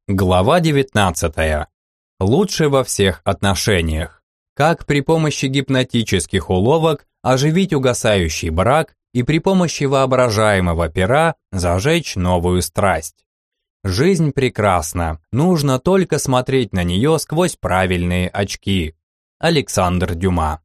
Глава 19. Лучше во всех отношениях. Как при помощи гипнотических уловок оживить угасающий брак и при помощи воображаемого пера зажечь новую страсть. Жизнь прекрасна, нужно только смотреть на нее сквозь правильные очки. Александр Дюма.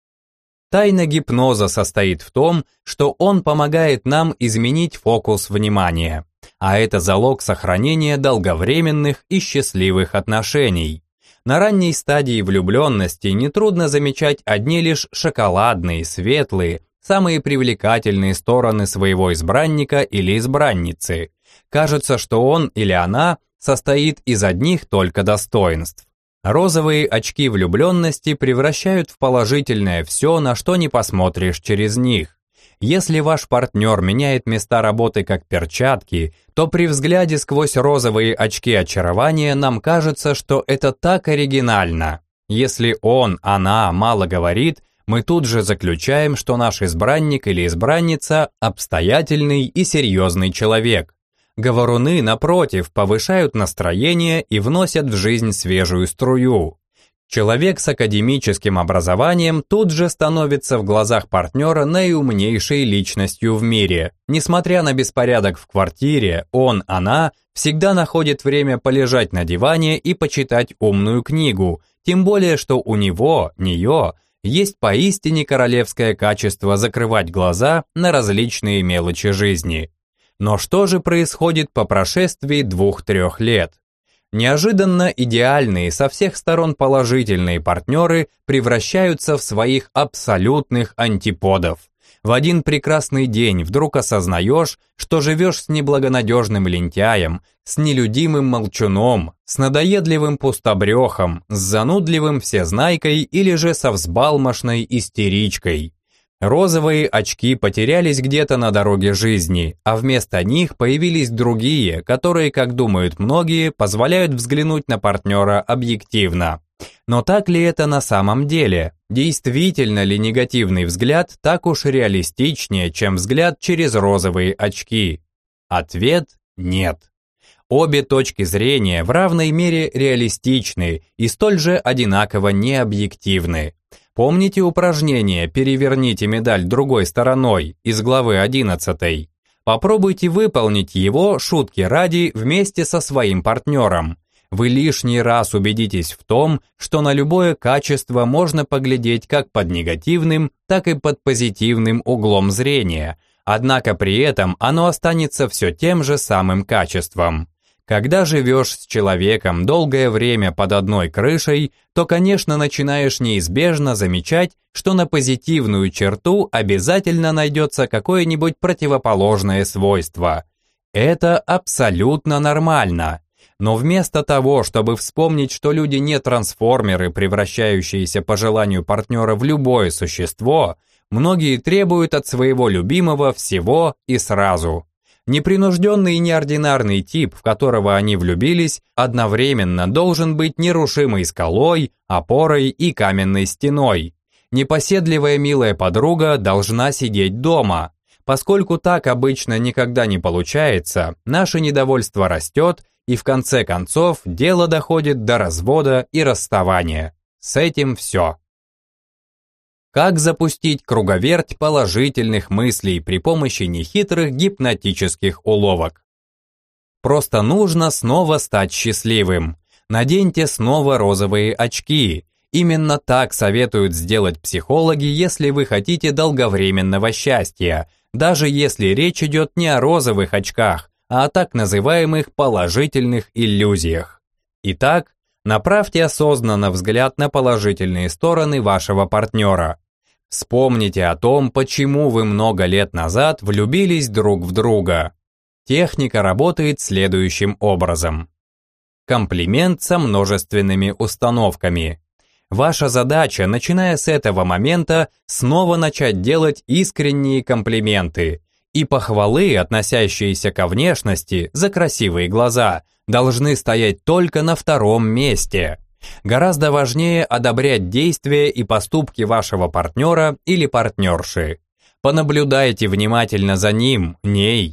Тайна гипноза состоит в том, что он помогает нам изменить фокус внимания, а это залог сохранения долговременных и счастливых отношений. На ранней стадии влюбленности нетрудно замечать одни лишь шоколадные, светлые, самые привлекательные стороны своего избранника или избранницы. Кажется, что он или она состоит из одних только достоинств. Розовые очки влюбленности превращают в положительное все, на что не посмотришь через них. Если ваш партнер меняет места работы как перчатки, то при взгляде сквозь розовые очки очарования нам кажется, что это так оригинально. Если он, она мало говорит, мы тут же заключаем, что наш избранник или избранница обстоятельный и серьезный человек. Говоруны, напротив, повышают настроение и вносят в жизнь свежую струю. Человек с академическим образованием тут же становится в глазах партнера наиумнейшей личностью в мире. Несмотря на беспорядок в квартире, он, она всегда находит время полежать на диване и почитать умную книгу, тем более, что у него, нее, есть поистине королевское качество закрывать глаза на различные мелочи жизни. Но что же происходит по прошествии 2-3 лет? Неожиданно идеальные, со всех сторон положительные партнеры превращаются в своих абсолютных антиподов. В один прекрасный день вдруг осознаешь, что живешь с неблагонадежным лентяем, с нелюдимым молчуном, с надоедливым пустобрехом, с занудливым всезнайкой или же со взбалмошной истеричкой. Розовые очки потерялись где-то на дороге жизни, а вместо них появились другие, которые, как думают многие, позволяют взглянуть на партнера объективно. Но так ли это на самом деле? Действительно ли негативный взгляд так уж реалистичнее, чем взгляд через розовые очки? Ответ – нет. Обе точки зрения в равной мере реалистичны и столь же одинаково необъективны. Помните упражнение «Переверните медаль другой стороной» из главы 11? Попробуйте выполнить его, шутки ради, вместе со своим партнером. Вы лишний раз убедитесь в том, что на любое качество можно поглядеть как под негативным, так и под позитивным углом зрения, однако при этом оно останется все тем же самым качеством. Когда живешь с человеком долгое время под одной крышей, то, конечно, начинаешь неизбежно замечать, что на позитивную черту обязательно найдется какое-нибудь противоположное свойство. Это абсолютно нормально. Но вместо того, чтобы вспомнить, что люди не трансформеры, превращающиеся по желанию партнера в любое существо, многие требуют от своего любимого всего и сразу. Непринужденный и неординарный тип, в которого они влюбились, одновременно должен быть нерушимой скалой, опорой и каменной стеной. Непоседливая милая подруга должна сидеть дома. Поскольку так обычно никогда не получается, наше недовольство растет, и в конце концов дело доходит до развода и расставания. С этим все. Как запустить круговерть положительных мыслей при помощи нехитрых гипнотических уловок? Просто нужно снова стать счастливым. Наденьте снова розовые очки. Именно так советуют сделать психологи, если вы хотите долговременного счастья, даже если речь идет не о розовых очках, а о так называемых положительных иллюзиях. Итак, направьте осознанно взгляд на положительные стороны вашего партнера. Вспомните о том, почему вы много лет назад влюбились друг в друга. Техника работает следующим образом. Комплимент со множественными установками. Ваша задача, начиная с этого момента, снова начать делать искренние комплименты. И похвалы, относящиеся ко внешности, за красивые глаза, должны стоять только на втором месте. Гораздо важнее одобрять действия и поступки вашего партнера или партнерши. Понаблюдайте внимательно за ним, ней.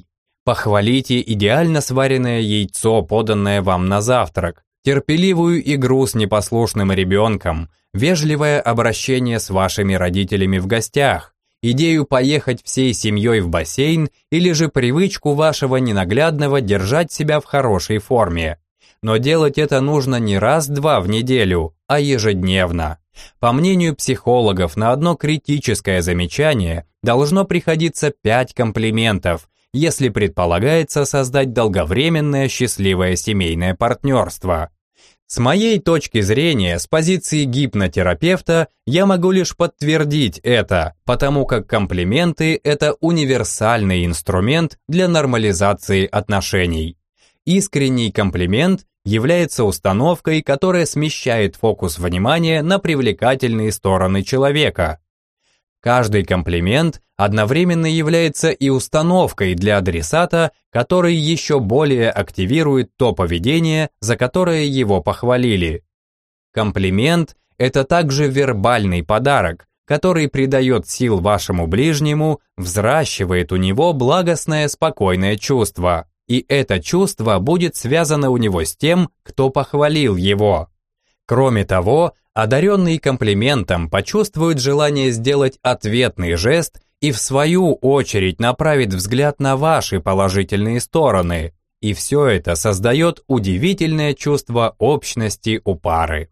Похвалите идеально сваренное яйцо, поданное вам на завтрак, терпеливую игру с непослушным ребенком, вежливое обращение с вашими родителями в гостях, идею поехать всей семьей в бассейн или же привычку вашего ненаглядного держать себя в хорошей форме. Но делать это нужно не раз-два в неделю, а ежедневно. По мнению психологов, на одно критическое замечание должно приходиться 5 комплиментов, если предполагается создать долговременное счастливое семейное партнерство. С моей точки зрения, с позиции гипнотерапевта, я могу лишь подтвердить это, потому как комплименты – это универсальный инструмент для нормализации отношений. Искренний комплимент является установкой, которая смещает фокус внимания на привлекательные стороны человека. Каждый комплимент одновременно является и установкой для адресата, который еще более активирует то поведение, за которое его похвалили. Комплимент – это также вербальный подарок, который придает сил вашему ближнему, взращивает у него благостное спокойное чувство. И это чувство будет связано у него с тем, кто похвалил его. Кроме того, одаренный комплиментом почувствует желание сделать ответный жест и в свою очередь направит взгляд на ваши положительные стороны. И все это создает удивительное чувство общности у пары.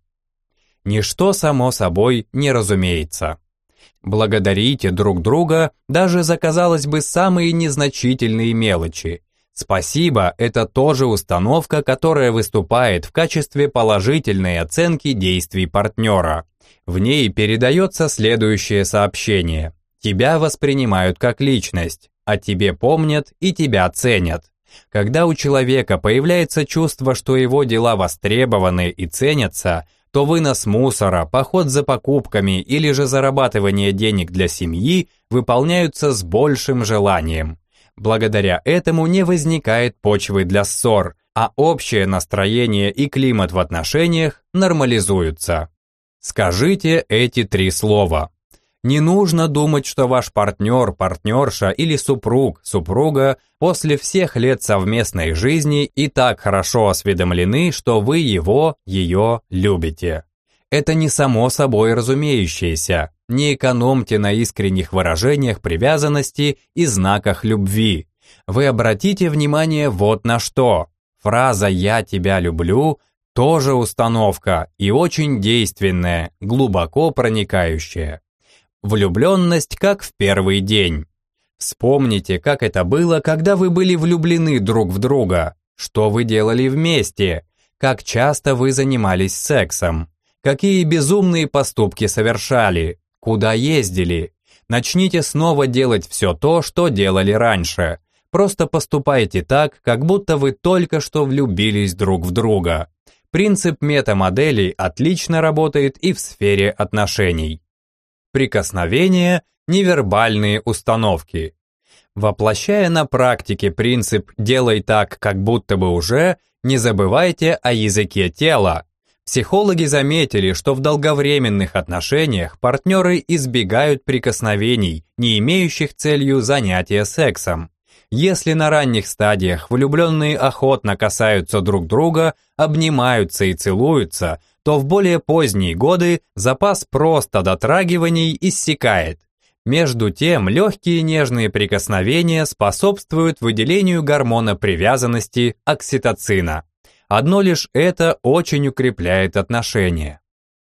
Ничто само собой не разумеется. Благодарите друг друга даже за, казалось бы, самые незначительные мелочи. Спасибо – это тоже установка, которая выступает в качестве положительной оценки действий партнера. В ней передается следующее сообщение. Тебя воспринимают как личность, о тебе помнят и тебя ценят. Когда у человека появляется чувство, что его дела востребованы и ценятся, то вынос мусора, поход за покупками или же зарабатывание денег для семьи выполняются с большим желанием. Благодаря этому не возникает почвы для ссор, а общее настроение и климат в отношениях нормализуются. Скажите эти 3 слова. Не нужно думать, что ваш партнер, партнерша или супруг, супруга после всех лет совместной жизни и так хорошо осведомлены, что вы его, ее любите. Это не само собой разумеющееся. Не экономьте на искренних выражениях привязанности и знаках любви. Вы обратите внимание вот на что. Фраза «я тебя люблю» тоже установка и очень действенная, глубоко проникающая. Влюбленность как в первый день. Вспомните, как это было, когда вы были влюблены друг в друга. Что вы делали вместе? Как часто вы занимались сексом? Какие безумные поступки совершали? Куда ездили? Начните снова делать все то, что делали раньше. Просто поступайте так, как будто вы только что влюбились друг в друга. Принцип метамоделей отлично работает и в сфере отношений. Прикосновение, невербальные установки. Воплощая на практике принцип «делай так, как будто бы уже», не забывайте о языке тела. Психологи заметили, что в долговременных отношениях партнеры избегают прикосновений, не имеющих целью занятия сексом. Если на ранних стадиях влюбленные охотно касаются друг друга, обнимаются и целуются, то в более поздние годы запас просто дотрагиваний иссякает. Между тем, легкие нежные прикосновения способствуют выделению гормона привязанности окситоцина. Одно лишь это очень укрепляет отношения.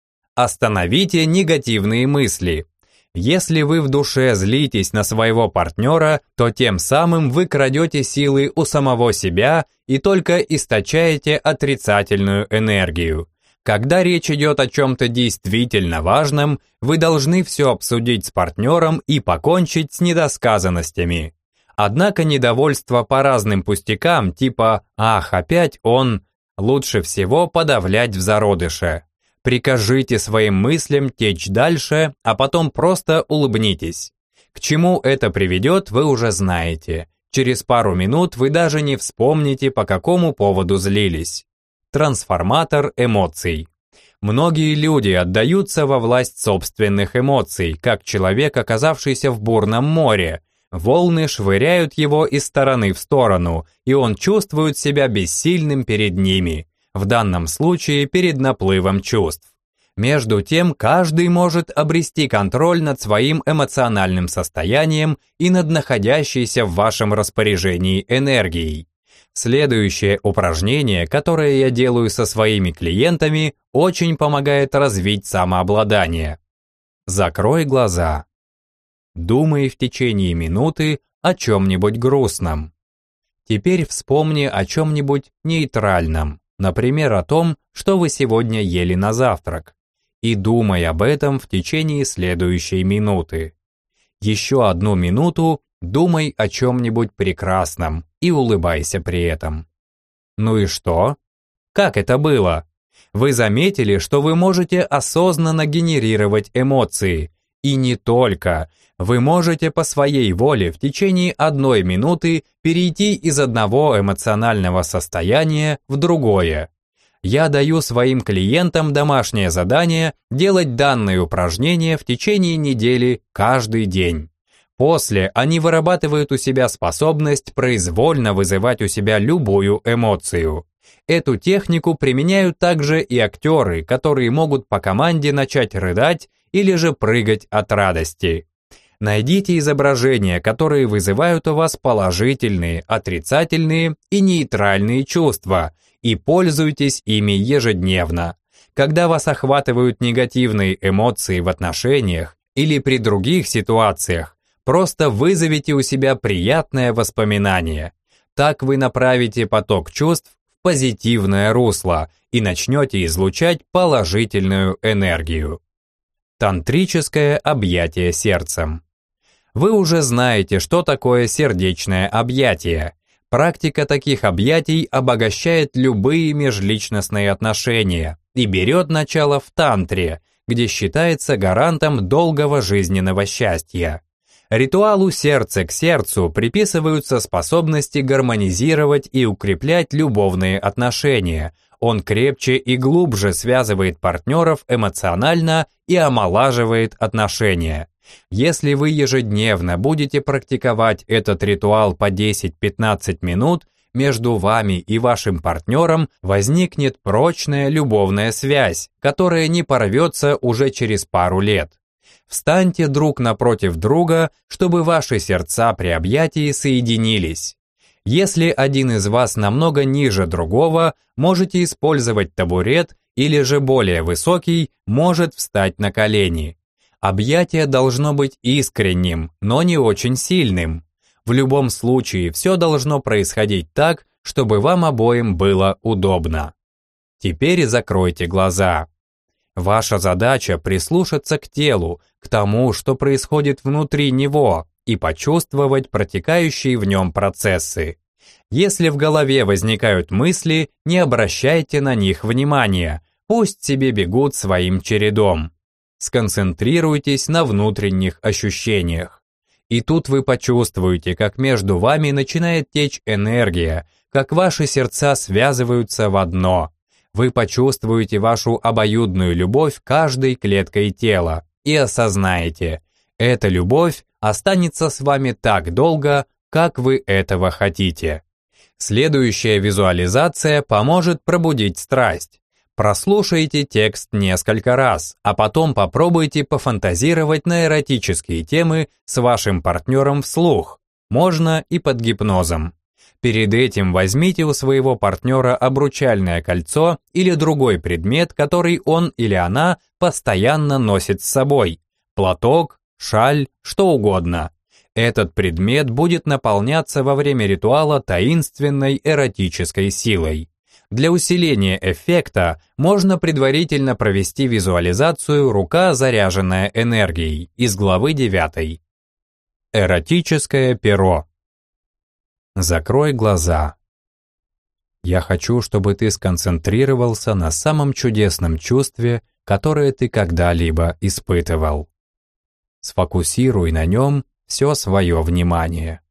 Остановите негативные мысли. Если вы в душе злитесь на своего партнера, то тем самым вы крадете силы у самого себя и только источаете отрицательную энергию. Когда речь идет о чем-то действительно важном, вы должны все обсудить с партнером и покончить с недосказанностями. Однако недовольство по разным пустякам, типа «ах, опять он», лучше всего подавлять в зародыше. Прикажите своим мыслям течь дальше, а потом просто улыбнитесь. К чему это приведет, вы уже знаете. Через пару минут вы даже не вспомните, по какому поводу злились. Трансформатор эмоций. Многие люди отдаются во власть собственных эмоций, как человек, оказавшийся в бурном море. Волны швыряют его из стороны в сторону, и он чувствует себя бессильным перед ними, в данном случае перед наплывом чувств. Между тем, каждый может обрести контроль над своим эмоциональным состоянием и над находящейся в вашем распоряжении энергией. Следующее упражнение, которое я делаю со своими клиентами, очень помогает развить самообладание. Закрой глаза. Думай в течение минуты о чем-нибудь грустном. Теперь вспомни о чем-нибудь нейтральном, например, о том, что вы сегодня ели на завтрак, и думай об этом в течение следующей минуты. Еще 1 минуту думай о чем-нибудь прекрасном и улыбайся при этом. Ну и что? Как это было? Вы заметили, что вы можете осознанно генерировать эмоции, и не только. Вы можете по своей воле в течение 1 минуты перейти из одного эмоционального состояния в другое. Я даю своим клиентам домашнее задание делать данные упражнения в течение недели каждый день. После они вырабатывают у себя способность произвольно вызывать у себя любую эмоцию. Эту технику применяют также и актеры, которые могут по команде начать рыдать или же прыгать от радости. Найдите изображения, которые вызывают у вас положительные, отрицательные и нейтральные чувства, и пользуйтесь ими ежедневно. Когда вас охватывают негативные эмоции в отношениях или при других ситуациях, просто вызовите у себя приятное воспоминание. Так вы направите поток чувств в позитивное русло и начнете излучать положительную энергию. Тантрическое объятие сердцем. Вы уже знаете, что такое сердечное объятие. Практика таких объятий обогащает любые межличностные отношения и берет начало в тантре, где считается гарантом долгого жизненного счастья. Ритуалу сердце к сердцу приписываются способности гармонизировать и укреплять любовные отношения. Он крепче и глубже связывает партнеров эмоционально и омолаживает отношения. Если вы ежедневно будете практиковать этот ритуал по 10-15 минут, между вами и вашим партнером возникнет прочная любовная связь, которая не порвется уже через пару лет. Встаньте друг напротив друга, чтобы ваши сердца при объятии соединились. Если один из вас намного ниже другого, можете использовать табурет, или же более высокий может встать на колени. Объятие должно быть искренним, но не очень сильным. В любом случае, все должно происходить так, чтобы вам обоим было удобно. Теперь закройте глаза. Ваша задача прислушаться к телу, к тому, что происходит внутри него, и почувствовать протекающие в нем процессы. Если в голове возникают мысли, не обращайте на них внимания, пусть себе бегут своим чередом. Сконцентрируйтесь на внутренних ощущениях. И тут вы почувствуете, как между вами начинает течь энергия, как ваши сердца связываются в одно. Вы почувствуете вашу обоюдную любовь каждой клеткой тела и осознаете, эта любовь останется с вами так долго, как вы этого хотите. Следующая визуализация поможет пробудить страсть. Прослушайте текст несколько раз, а потом попробуйте пофантазировать на эротические темы с вашим партнером вслух, можно и под гипнозом. Перед этим возьмите у своего партнера обручальное кольцо или другой предмет, который он или она постоянно носит с собой, платок, шаль, что угодно. Этот предмет будет наполняться во время ритуала таинственной эротической силой. Для усиления эффекта можно предварительно провести визуализацию «Рука, заряженная энергией» из главы 9. Эротическое перо. Закрой глаза. Я хочу, чтобы ты сконцентрировался на самом чудесном чувстве, которое ты когда-либо испытывал. Сфокусируй на нем все свое внимание.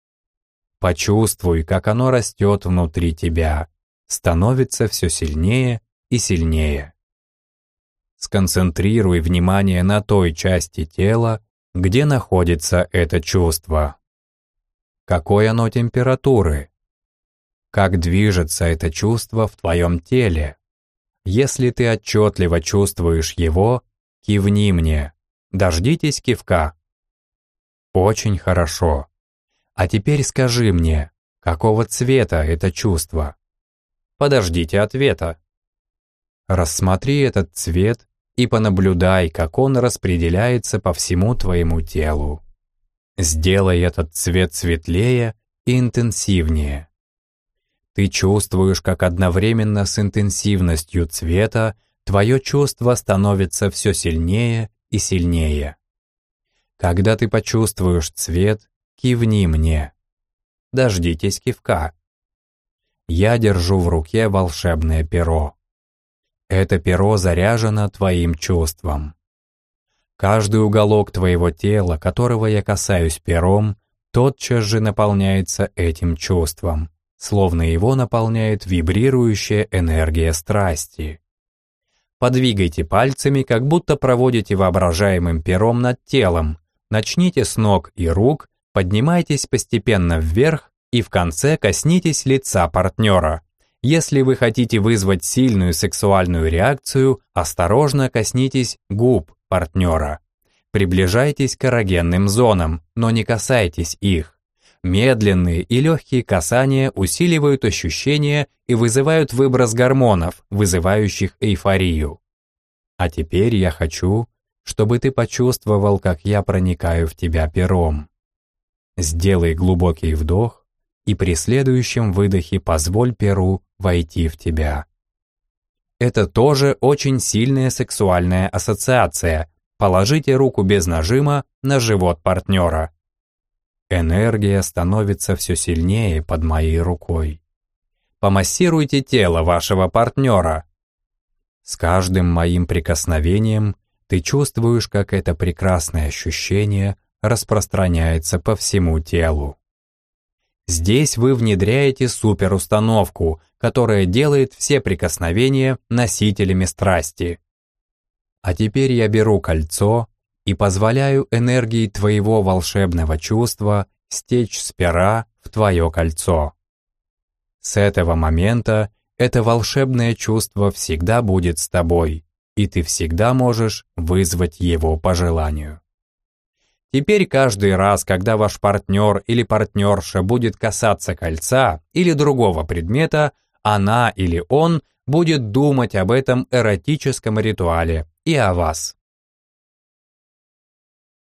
Почувствуй, как оно растет внутри тебя, становится все сильнее и сильнее. Сконцентрируй внимание на той части тела, где находится это чувство. Какой оно температуры? Как движется это чувство в твоем теле? Если ты отчетливо чувствуешь его, кивни мне. Дождитесь кивка. Очень хорошо. А теперь скажи мне, какого цвета это чувство? Подождите ответа. Рассмотри этот цвет и понаблюдай, как он распределяется по всему твоему телу. Сделай этот цвет светлее и интенсивнее. Ты чувствуешь, как одновременно с интенсивностью цвета твое чувство становится все сильнее и сильнее. Когда ты почувствуешь цвет, кивни мне. Дождитесь кивка. Я держу в руке волшебное перо. Это перо заряжено твоим чувством. Каждый уголок твоего тела, которого я касаюсь пером, тотчас же наполняется этим чувством, словно его наполняет вибрирующая энергия страсти. Подвигайте пальцами, как будто проводите воображаемым пером над телом. Начните с ног и рук, поднимайтесь постепенно вверх и в конце коснитесь лица партнера. Если вы хотите вызвать сильную сексуальную реакцию, осторожно коснитесь губ партнера. Приближайтесь к эрогенным зонам, но не касайтесь их. Медленные и легкие касания усиливают ощущения и вызывают выброс гормонов, вызывающих эйфорию. А теперь я хочу, чтобы ты почувствовал, как я проникаю в тебя пером. Сделай глубокий вдох и при следующем выдохе позволь перу войти в тебя. Это тоже очень сильная сексуальная ассоциация. Положите руку без нажима на живот партнера. Энергия становится все сильнее под моей рукой. Помассируйте тело вашего партнера. С каждым моим прикосновением ты чувствуешь, как это прекрасное ощущение распространяется по всему телу. Здесь вы внедряете суперустановку, которая делает все прикосновения носителями страсти. А теперь я беру кольцо и позволяю энергии твоего волшебного чувства стечь с пера в твое кольцо. С этого момента это волшебное чувство всегда будет с тобой, и ты всегда можешь вызвать его по желанию. Теперь каждый раз, когда ваш партнер или партнерша будет касаться кольца или другого предмета, она или он будет думать об этом эротическом ритуале и о вас.